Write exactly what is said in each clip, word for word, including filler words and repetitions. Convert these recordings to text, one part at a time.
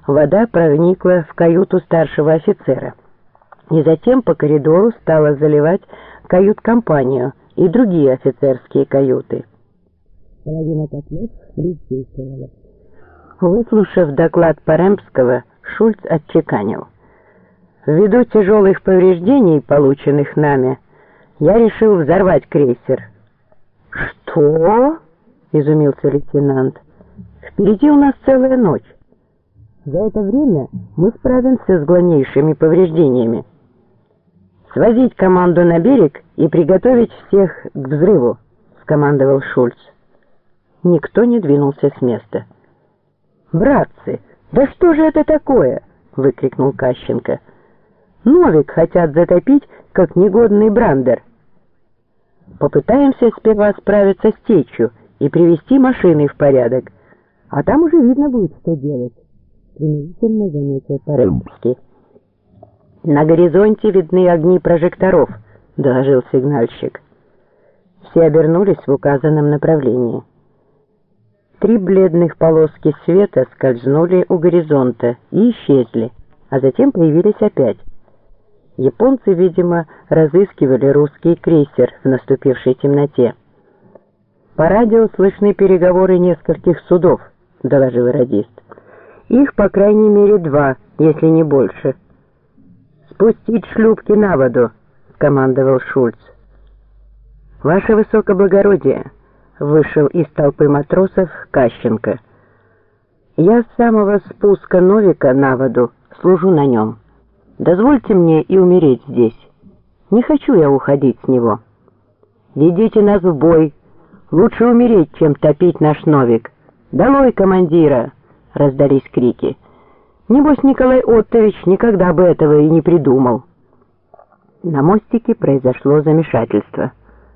Вода проникла в каюту старшего офицера и затем по коридору стала заливать кают-компанию и другие офицерские каюты. Половина котлов бесчувствовала. Выслушав доклад Паремского, Шульц отчеканил: «Ввиду тяжелых повреждений, полученных нами, я решил взорвать крейсер». «Что?» — изумился лейтенант. «Впереди у нас целая ночь. За это время мы справимся с главнейшими повреждениями. Свозить команду на берег и приготовить всех к взрыву», — скомандовал Шульц. Никто не двинулся с места. «Братцы, да что же это такое?» — выкрикнул Кащенко. «Новик хотят затопить, как негодный брандер. Попытаемся сперва справиться с течью и привести машины в порядок, а там уже видно будет, что делать», — примирительно заметил Паремский. «На горизонте видны огни прожекторов», — доложил сигнальщик. Все обернулись в указанном направлении. Три бледных полоски света скользнули у горизонта и исчезли, а затем появились опять. Японцы, видимо, разыскивали русский крейсер в наступившей темноте. «По радио слышны переговоры нескольких судов», — доложил радист. «Их, по крайней мере, два, если не больше». «Спустить шлюпки на воду», — скомандовал Шульц. «Ваше высокоблагородие», — вышел из толпы матросов Кащенко. «Я с самого спуска Новика на воду служу на нем. Дозвольте мне и умереть здесь. Не хочу я уходить с него. Ведите нас в бой. Лучше умереть, чем топить наш Новик. Долой командира!» — раздались крики. «Небось, Николай Оттович никогда бы этого и не придумал». На мостике произошло замешательство.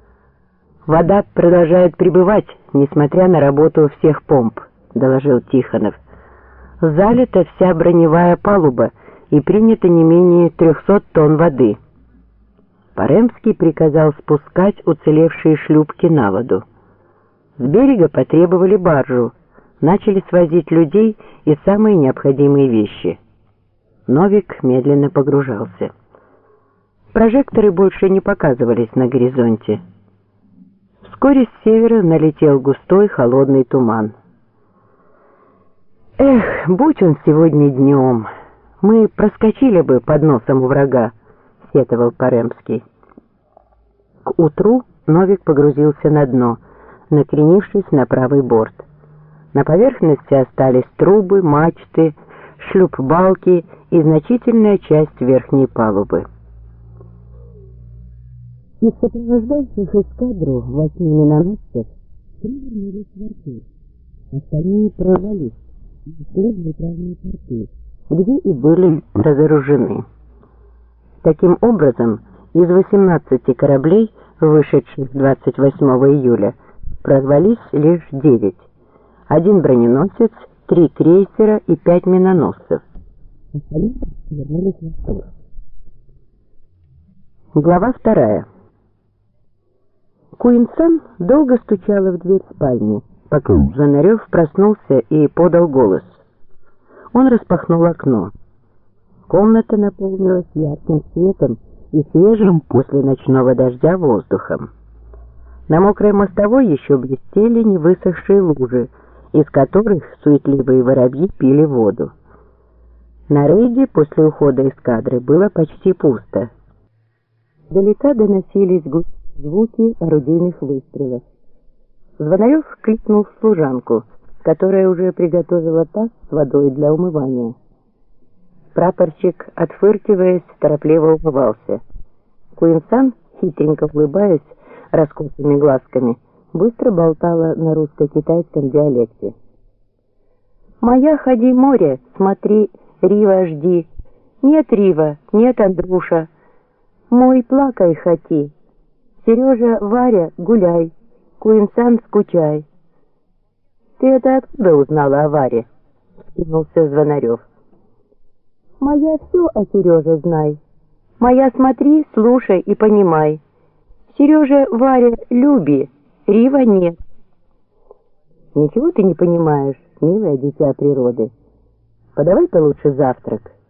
«Вода продолжает прибывать, несмотря на работу всех помп», — доложил Тихонов. «Залита вся броневая палуба и принято не менее трехсот тонн воды». Паремский приказал спускать уцелевшие шлюпки на воду. С берега потребовали баржу, начали свозить людей и самые необходимые вещи. Новик медленно погружался. Прожекторы больше не показывались на горизонте. Вскоре с севера налетел густой холодный туман. «Эх, будь он сегодня днем, мы проскочили бы под носом у врага», — сетовал Паремский. К утру Новик погрузился на дно, накренившись на правый борт. На поверхности остались трубы, мачты, шлюпбалки и значительная часть верхней палубы. Из сопровождающих эскадру восьми миноносцев три вернулись в Артур, остальные прорвались и шли в нейтральные порты, где и были разоружены. Таким образом, из восемнадцати кораблей, вышедших двадцать восьмого июля, прорвались лишь девять. Один броненосец, три крейсера и пять миноносцев. Остальные вернулись в Артур. Глава вторая. Куинсан долго стучала в дверь спальни, пока Звонарев проснулся и подал голос. Он распахнул окно. Комната наполнилась ярким светом и свежим после ночного дождя воздухом. На мокрой мостовой еще блестели невысохшие лужи, из которых суетливые воробьи пили воду. На рейде после ухода эскадры было почти пусто. Далека доносились густые звуки орудийных выстрелов. Звонарев кликнул служанку, которая уже приготовила таз с водой для умывания. Прапорщик, отфыркиваясь, торопливо умывался. Куинсан, хитренько улыбаясь раскосыми глазками, быстро болтала на русско-китайском диалекте. «Моя ходи море, смотри, Рива жди. Нет, Рива, нет, Андруша. Мой плакай хоти. Сережа, Варя, гуляй. Куинсан, скучай». «Ты это откуда узнала о Варе?» — скинулся Звонарев. «Моя все о Сереже знай. Моя смотри, слушай и понимай. Сережа, Варя, люби, Рива нет». «Ничего ты не понимаешь, милое дитя природы. Подавай-ка лучше завтрак.